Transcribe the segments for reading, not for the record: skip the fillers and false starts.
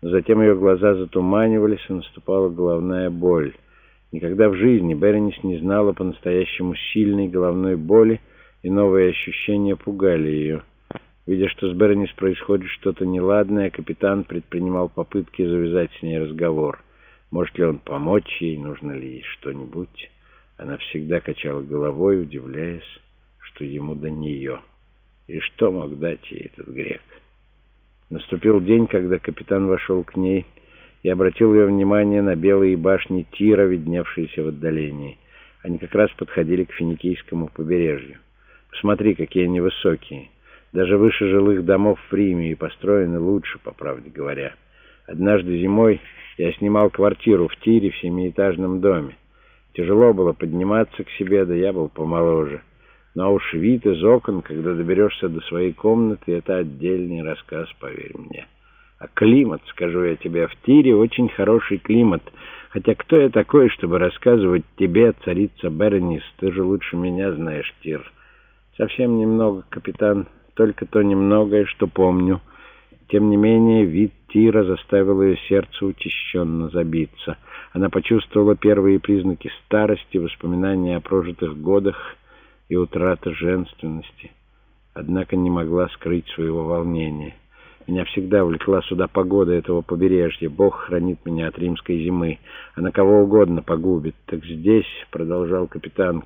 но затем ее глаза затуманивались, и наступала головная боль. Никогда в жизни Беренис не знала по-настоящему сильной головной боли, и новые ощущения пугали ее. Видя, что с Беренис происходит что-то неладное, капитан предпринимал попытки завязать с ней разговор. Может ли он помочь ей, нужно ли ей что-нибудь? Она всегда качала головой, удивляясь, что ему до нее. И что мог дать ей этот грек? Наступил день, когда капитан вошел к ней и обратил ее внимание на белые башни Тира, видневшиеся в отдалении. Они как раз подходили к финикийскому побережью. «Посмотри, какие они высокие. Даже выше жилых домов в Риме, и построены лучше, по правде говоря. Однажды зимой я снимал квартиру в Тире в 7-этажном доме. Тяжело было подниматься к себе, да я был помоложе. Но уж вид из окон, когда доберешься до своей комнаты, это отдельный рассказ, поверь мне. А климат, скажу я тебе, в Тире очень хороший климат. Хотя кто я такой, чтобы рассказывать тебе, царица Беренис? Ты же лучше меня знаешь Тир. Совсем немного, капитан, только то немногое, что помню. Тем не менее, вид Тира заставил ее сердце учащенно забиться. Она почувствовала первые признаки старости, воспоминания о прожитых годах и утрата женственности. Однако не могла скрыть своего волнения. Меня всегда увлекла сюда погода этого побережья. Бог хранит меня от римской зимы. Она кого угодно погубит. Так здесь, продолжал капитан,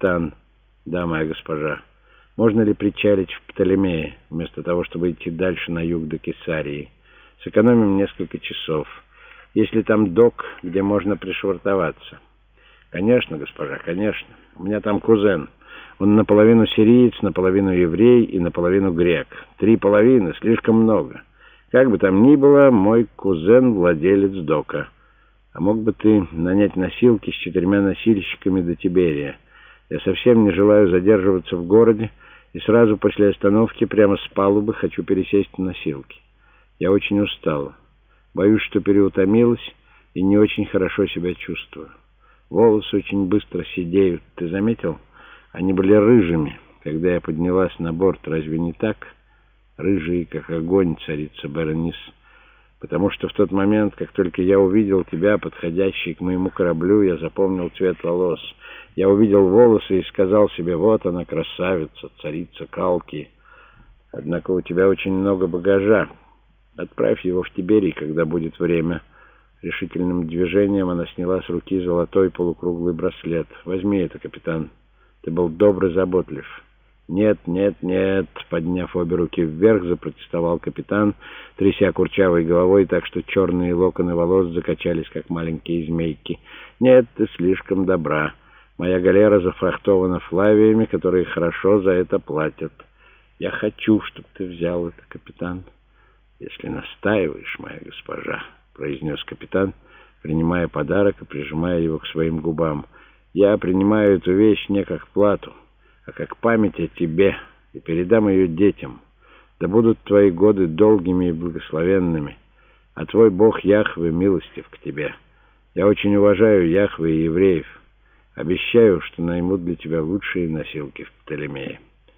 да, моя госпожа, можно ли причалить в Птолемее, вместо того, чтобы идти дальше на юг до Кесарии? Сэкономим несколько часов. Есть ли там док, где можно пришвартоваться? Конечно, госпожа, конечно. У меня там кузен. Он наполовину сириец, наполовину еврей и наполовину грек. 3 половины, слишком много. Как бы там ни было, мой кузен владелец дока. А мог бы ты нанять носилки с 4 носильщиками до Тиберия? Я совсем не желаю задерживаться в городе, и сразу после остановки прямо с палубы хочу пересесть в носилки. Я очень устала. Боюсь, что переутомилась и не очень хорошо себя чувствую. Волосы очень быстро седеют. Ты заметил? Они были рыжими, когда я поднялась на борт. Разве не так? Рыжие, как огонь, царица Беренис. Потому что в тот момент, как только я увидел тебя, подходящий к моему кораблю, я запомнил цвет волос. Я увидел волосы и сказал себе: вот она, красавица, царица Калки. Однако у тебя очень много багажа. Отправь его в Тиберий, когда будет время. Решительным движением она сняла с руки золотой полукруглый браслет. Возьми это, капитан. Ты был добр и заботлив. «Нет, нет, нет!» — подняв обе руки вверх, запротестовал капитан, тряся курчавой головой так, что черные локоны волос закачались, как маленькие змейки. «Нет, ты слишком добра. Моя галера зафрахтована флавиями, которые хорошо за это платят. Я хочу, чтобы ты взял это, капитан». «Если настаиваешь, моя госпожа», — произнес капитан, принимая подарок и прижимая его к своим губам. «Я принимаю эту вещь не как плату, а как память о тебе, и передам ее детям. Да будут твои годы долгими и благословенными, а твой Бог Яхве милостив к тебе. Я очень уважаю Яхве и евреев. Обещаю, что найму для тебя лучшие носилки в Птолемее».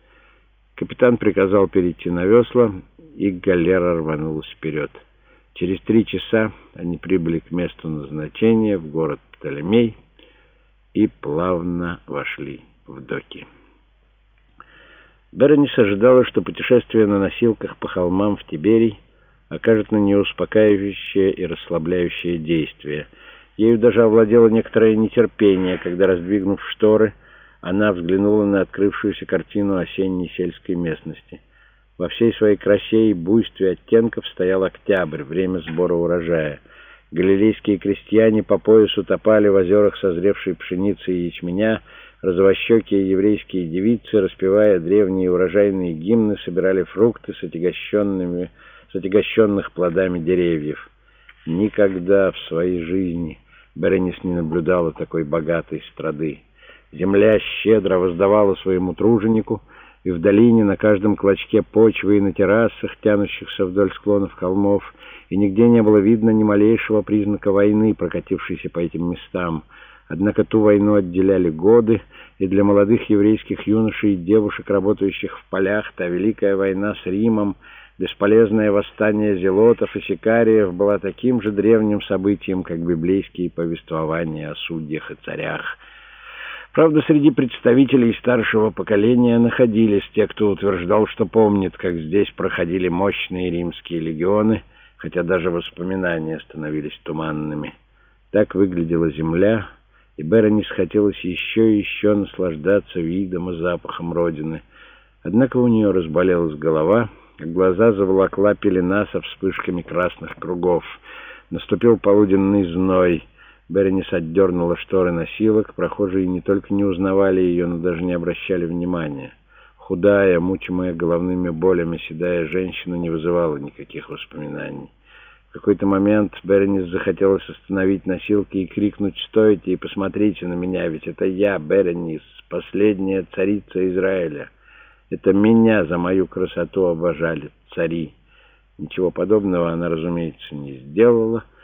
Капитан приказал перейти на весла, и галера рванулась вперед. Через 3 часа они прибыли к месту назначения, в город Птолемей, и плавно вошли в доки. Беренис ожидала, что путешествие на носилках по холмам в Тиберий окажет на нее успокаивающее и расслабляющее действие. Ею даже овладело некоторое нетерпение, когда, раздвигнув шторы, она взглянула на открывшуюся картину осенней сельской местности. Во всей своей красе и буйстве оттенков стоял октябрь, время сбора урожая. Галилейские крестьяне по пояс утопали в озерах созревшей пшеницы и ячменя. Розовощекие еврейские девицы, распевая древние урожайные гимны, собирали фрукты с отягощенных плодами деревьев. Никогда в своей жизни Беренис не наблюдала такой богатой страды. Земля щедро воздавала своему труженику, и в долине, на каждом клочке почвы и на террасах, тянущихся вдоль склонов холмов, и нигде не было видно ни малейшего признака войны, прокатившейся по этим местам. Однако ту войну отделяли годы, и для молодых еврейских юношей и девушек, работающих в полях, та великая война с Римом Бесполезное восстание зелотов и сикариев было таким же древним событием, как библейские повествования о судьях и царях. Правда, среди представителей старшего поколения находились те, кто утверждал, что помнит, как здесь проходили мощные римские легионы, хотя даже воспоминания становились туманными. Так выглядела земля, и Беренис хотелось еще и еще наслаждаться видом и запахом родины. Однако у нее разболелась голова, а глаза заволокла пелена со вспышками красных кругов. Наступил полуденный зной. Беренис отдернула шторы носилок. Прохожие не только не узнавали ее, но даже не обращали внимания. Худая, мучимая головными болями седая женщина не вызывала никаких воспоминаний. В какой-то момент Беренис захотелось остановить носилки и крикнуть: «Стойте и посмотрите на меня, ведь это я, Беренис, последняя царица Израиля. Это меня за мою красоту обожали цари». Ничего подобного она, разумеется, не сделала,